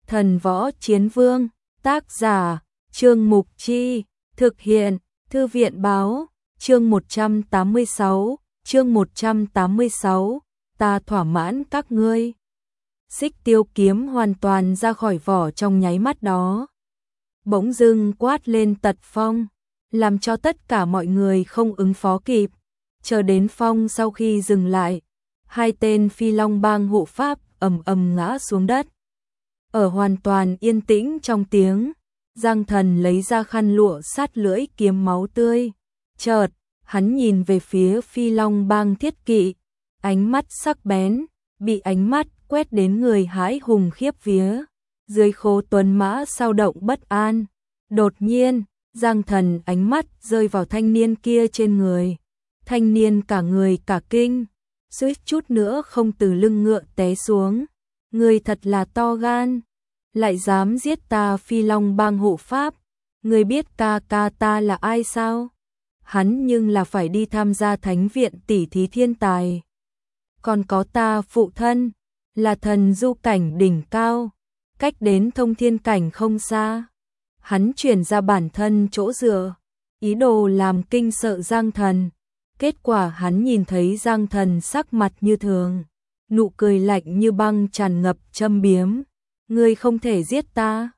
Thần Võ Chiến Vương, tác giả, Trương Mục Chi, thực hiện, Thư viện Báo, chương 186, ta thỏa mãn các ngươi. Xích Tiêu kiếm hoàn toàn ra khỏi vỏ trong nháy mắt đó. Bỗng dưng quát lên tật phong, làm cho tất cả mọi người không ứng phó kịp. Chờ đến phong sau khi dừng lại, hai tên Phi Long Bang hộ pháp ầm ầm ngã xuống đất. Ở hoàn toàn yên tĩnh trong tiếng, Giang Thần lấy ra khăn lụa sát lưỡi kiếm máu tươi. Chợt, hắn nhìn về phía Phi Long Bang thiết kỵ, ánh mắt sắc bén, bị ánh mắt quét đến người hãi hùng khiếp vía. Dưới khố tuấn mã sao động bất an. Đột nhiên, Giang Thần ánh mắt rơi vào thanh niên kia trên người. Thanh niên cả người cả kinh, suýt chút nữa không từ lưng ngựa té xuống. Người thật là to gan, lại dám giết ta Phi Long Bang hộ pháp. Người biết ca ca ta là ai sao? Hắn nhưng là phải đi tham gia thánh viện tỷ thí thiên tài. Còn có ta phụ thân, là thần du cảnh đỉnh cao, cách đến thông thiên cảnh không xa. Hắn chuyển ra bản thân chỗ dựa, ý đồ làm kinh sợ Giang Thần. Kết quả hắn nhìn thấy Giang Thần sắc mặt như thường, nụ cười lạnh như băng tràn ngập châm biếm. Ngươi không thể giết ta,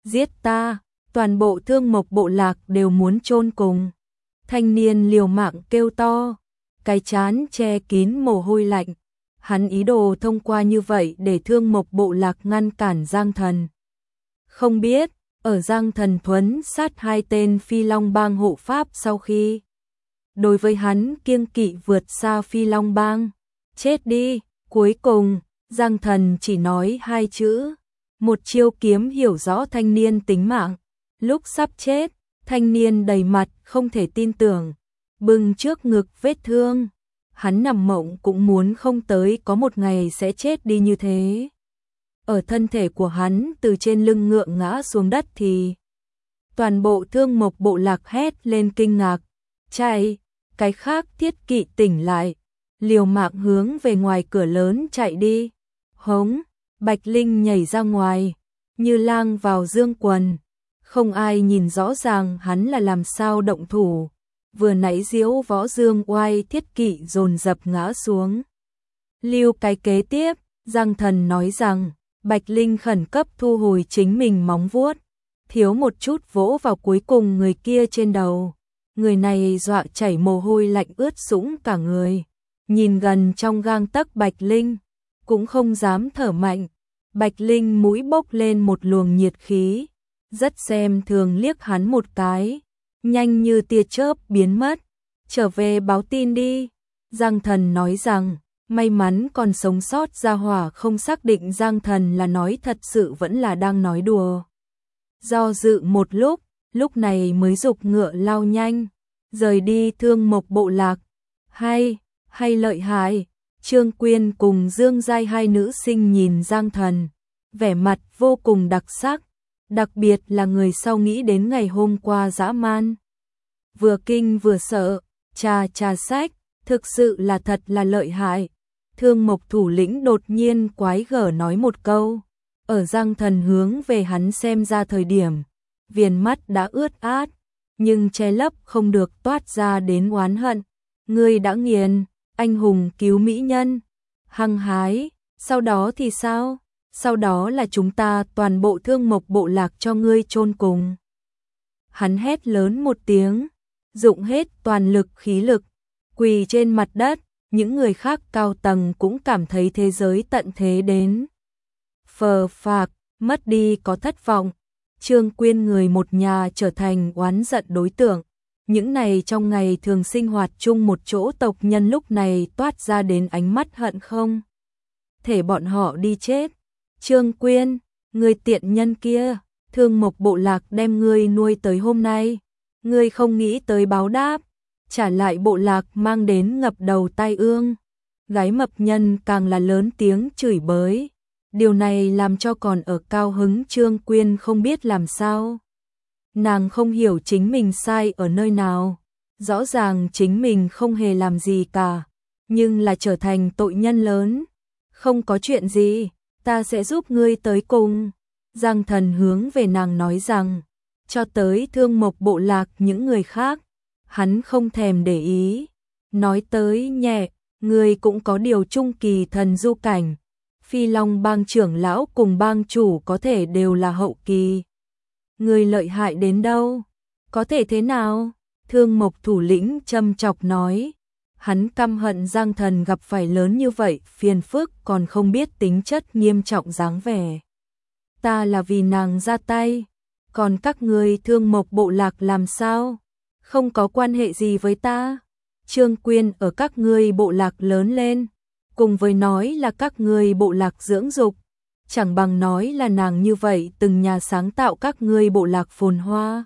toàn bộ Thương Mộc bộ lạc đều muốn chôn cùng. Thanh niên liều mạng kêu to, cái trán che kín mồ hôi lạnh. Hắn ý đồ thông qua như vậy để Thương Mộc bộ lạc ngăn cản Giang Thần. Không biết, ở Giang Thần thuấn sát hai tên Phi Long Bang hộ pháp sau khi, đối với hắn kiêng kỵ vượt xa Phi Long Bang. Chết đi. Cuối cùng, Giang Thần chỉ nói hai chữ, một chiêu kiếm hiểu rõ thanh niên tính mạng. Lúc sắp chết, thanh niên đầy mặt không thể tin tưởng, bưng trước ngực vết thương. Hắn nằm mộng cũng muốn không tới có một ngày sẽ chết đi như thế. Ở thân thể của hắn từ trên lưng ngựa ngã xuống đất thì toàn bộ Thương Mộc bộ lạc hét lên kinh ngạc. Chạy, cái khác thiết kỵ tỉnh lại, liều mạng hướng về ngoài cửa lớn chạy đi. Hống, Bạch Linh nhảy ra ngoài, như lang vào dương quần. Không ai nhìn rõ ràng hắn là làm sao động thủ. Vừa nãy diễu võ dương oai thiết kỵ dồn dập ngã xuống. Lưu cái kế tiếp, Giang Thần nói rằng, Bạch Linh khẩn cấp thu hồi chính mình móng vuốt, thiếu một chút vỗ vào cuối cùng người kia trên đầu. Người này dọa chảy mồ hôi lạnh ướt sũng cả người. Nhìn gần trong gang tấc Bạch Linh, cũng không dám thở mạnh. Bạch Linh mũi bốc lên một luồng nhiệt khí, rất xem thường liếc hắn một cái, nhanh như tia chớp biến mất. Trở về báo tin đi. Giang Thần nói rằng, may mắn còn sống sót gia hỏa không xác định Giang Thần là nói thật sự vẫn là đang nói đùa. Do dự một lúc này mới giục ngựa lao nhanh, rời đi Thương Mộc bộ lạc. Hay lợi hại. Trương Quyên cùng Dương Giai hai nữ sinh nhìn Giang Thần, vẻ mặt vô cùng đặc sắc, đặc biệt là người sau nghĩ đến ngày hôm qua dã man. Vừa kinh vừa sợ, trà sách, thực sự là thật là lợi hại. Thương Mộc thủ lĩnh đột nhiên quái gở nói một câu, ở Giang Thần hướng về hắn xem ra thời điểm, viền mắt đã ướt át, nhưng che lấp không được toát ra đến oán hận. Ngươi đã nghiền, anh hùng cứu mỹ nhân, hăng hái, sau đó thì sao? Sau đó là chúng ta toàn bộ Thương Mộc bộ lạc cho ngươi chôn cùng. Hắn hét lớn một tiếng, dụng hết toàn lực khí lực, quỳ trên mặt đất. Những người khác cao tầng cũng cảm thấy thế giới tận thế đến. Phờ phạc, mất đi có thất vọng. Trương Quyên người một nhà trở thành oán giận đối tượng. Những này trong ngày thường sinh hoạt chung một chỗ tộc nhân lúc này toát ra đến ánh mắt hận không thể bọn họ đi chết. Trương Quyên, người tiện nhân kia, Thương Mộc bộ lạc đem ngươi nuôi tới hôm nay, ngươi không nghĩ tới báo đáp, trả lại bộ lạc mang đến ngập đầu tai ương. Gái mập nhân càng là lớn tiếng chửi bới. Điều này làm cho còn ở cao hứng Trương Quyên không biết làm sao. Nàng không hiểu chính mình sai ở nơi nào. Rõ ràng chính mình không hề làm gì cả, nhưng là trở thành tội nhân lớn. Không có chuyện gì, ta sẽ giúp ngươi tới cùng. Giang Thần hướng về nàng nói rằng, cho tới Thương Mộc bộ lạc những người khác, hắn không thèm để ý. Nói tới nhẹ, người cũng có điều trung kỳ thần du cảnh. Phi Long bang trưởng lão cùng bang chủ có thể đều là hậu kỳ. Người lợi hại đến đâu? Có thể thế nào? Thương Mộc thủ lĩnh châm chọc nói. Hắn căm hận Giang Thần gặp phải lớn như vậy, phiền phức còn không biết tính chất nghiêm trọng dáng vẻ. Ta là vì nàng ra tay, còn các ngươi Thương Mộc bộ lạc làm sao? Không có quan hệ gì với ta. Trương Quyên ở các ngươi bộ lạc lớn lên, cùng với nói là các ngươi bộ lạc dưỡng dục, chẳng bằng nói là nàng như vậy từng nhà sáng tạo các ngươi bộ lạc phồn hoa.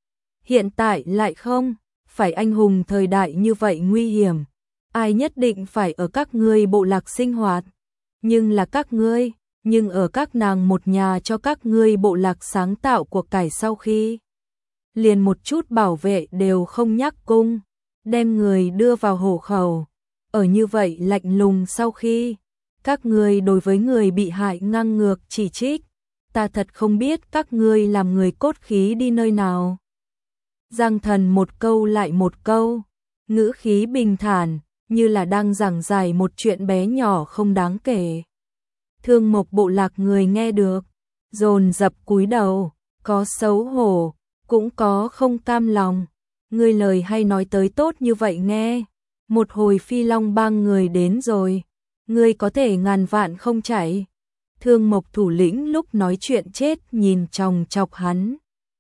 Hiện tại lại không, phải anh hùng thời đại như vậy nguy hiểm, ai nhất định phải ở các ngươi bộ lạc sinh hoạt, nhưng là các ngươi, nhưng ở các nàng một nhà cho các ngươi bộ lạc sáng tạo của cải sau khi liền một chút bảo vệ đều không nhắc cung, đem người đưa vào hộ khẩu, ở như vậy lạnh lùng sau khi các ngươi đối với người bị hại ngang ngược chỉ trích, ta thật không biết các ngươi làm người cốt khí đi nơi nào. Giang Thần một câu lại một câu, ngữ khí bình thản, như là đang giảng giải một chuyện bé nhỏ không đáng kể. Thương Mộc bộ lạc người nghe được, dồn dập cúi đầu, có xấu hổ, cũng có không cam lòng. Ngươi lời hay nói tới tốt như vậy nghe, một hồi Phi Long bang người đến rồi, ngươi có thể ngàn vạn không chạy. Thương Mộc thủ lĩnh lúc nói chuyện chết nhìn chòng chọc hắn.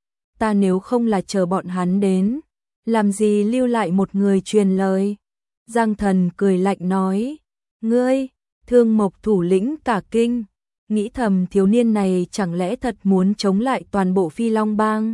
Ta nếu không là chờ bọn hắn đến, làm gì lưu lại một người truyền lời. Giang Thần cười lạnh nói, ngươi, Thương Mộc thủ lĩnh cả kinh, nghĩ thầm thiếu niên này chẳng lẽ thật muốn chống lại toàn bộ Phi Long bang.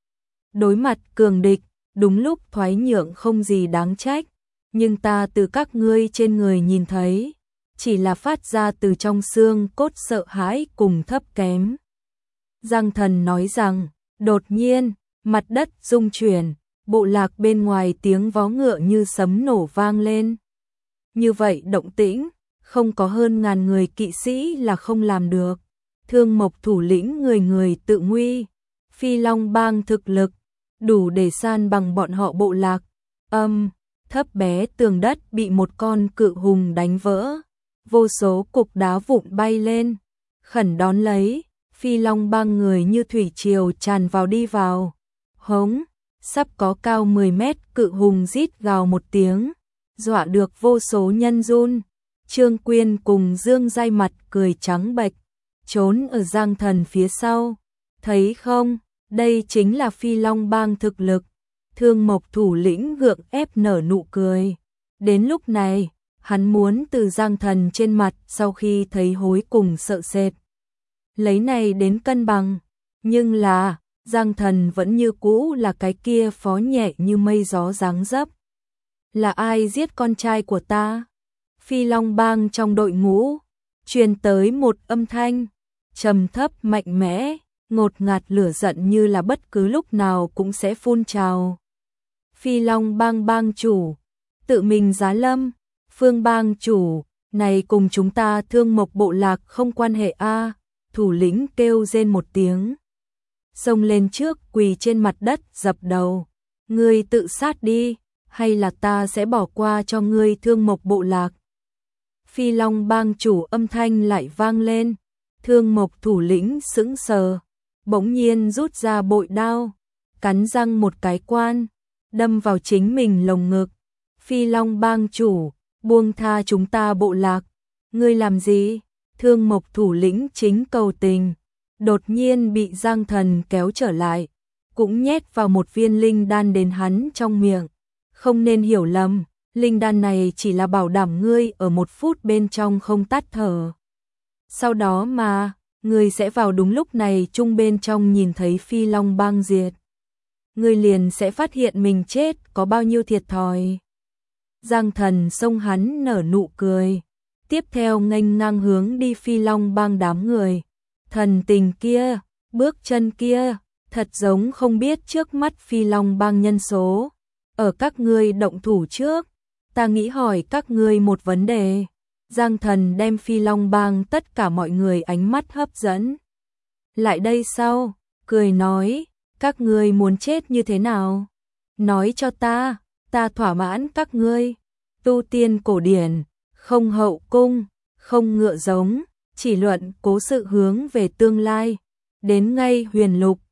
Đối mặt cường địch, đúng lúc thoái nhượng không gì đáng trách, nhưng ta từ các ngươi trên người nhìn thấy, chỉ là phát ra từ trong xương cốt sợ hãi cùng thấp kém. Giang Thần nói rằng, đột nhiên, mặt đất rung chuyển, bộ lạc bên ngoài tiếng vó ngựa như sấm nổ vang lên. Như vậy động tĩnh, không có hơn ngàn người kỵ sĩ là không làm được. Thương Mộc thủ lĩnh người người tự nguy, Phi Long bang thực lực, đủ để san bằng bọn họ bộ lạc. Thấp bé tường đất bị một con cự hùng đánh vỡ, vô số cục đá vụn bay lên, khẩn đón lấy, Phi Long bang người như thủy triều tràn vào đi vào. Hống, sắp có cao 10 mét cự hùng rít gào một tiếng, dọa được vô số nhân run. Trương Quyên cùng Dương Giai mặt cười trắng bệch, trốn ở Giang Thần phía sau. Thấy không, đây chính là Phi Long bang thực lực. Thương Mộc thủ lĩnh gượng ép nở nụ cười. Đến lúc này, hắn muốn từ Giang Thần trên mặt sau khi thấy hối cùng sợ sệt, lấy này đến cân bằng. Nhưng là, Giang Thần vẫn như cũ là cái kia phó nhẹ như mây gió dáng dấp. Là ai giết con trai của ta? Phi Long bang trong đội ngũ, truyền tới một âm thanh, trầm thấp mạnh mẽ, ngột ngạt lửa giận như là bất cứ lúc nào cũng sẽ phun trào. Phi Long bang bang chủ, tự mình giá lâm, Phương bang chủ, này cùng chúng ta Thương Mộc bộ lạc không quan hệ a. Thủ lĩnh kêu rên một tiếng, xông lên trước quỳ trên mặt đất dập đầu. Ngươi tự sát đi, hay là ta sẽ bỏ qua cho ngươi Thương Mộc bộ lạc. Phi Long bang chủ âm thanh lại vang lên, Thương Mộc thủ lĩnh sững sờ, bỗng nhiên rút ra bội đao, cắn răng một cái quan, đâm vào chính mình lồng ngực. Phi Long bang chủ, buông tha chúng ta bộ lạc. Ngươi làm gì? Thương Mộc thủ lĩnh chính cầu tình, đột nhiên bị Giang Thần kéo trở lại, cũng nhét vào một viên linh đan đến hắn trong miệng. Không nên hiểu lầm, linh đan này chỉ là bảo đảm ngươi ở 1 phút bên trong không tắt thở. Sau đó mà, ngươi sẽ vào đúng lúc này chung bên trong nhìn thấy Phi Long bang diệt. Ngươi liền sẽ phát hiện mình chết có bao nhiêu thiệt thòi. Giang Thần xông hắn nở nụ cười, tiếp theo nghênh ngang hướng đi Phi Long bang đám người. Thần tình kia, bước chân kia, thật giống không biết trước mắt Phi Long bang nhân số. Ở các ngươi động thủ trước, ta nghĩ hỏi các ngươi một vấn đề. Giang Thần đem Phi Long bang tất cả mọi người ánh mắt hấp dẫn. lại đây sau, cười nói, các ngươi muốn chết như thế nào? Nói cho ta thỏa mãn các ngươi. Tu tiên cổ điển, không hậu cung, không ngựa giống, chỉ luận cố sự hướng về tương lai. Đến ngay huyền lục,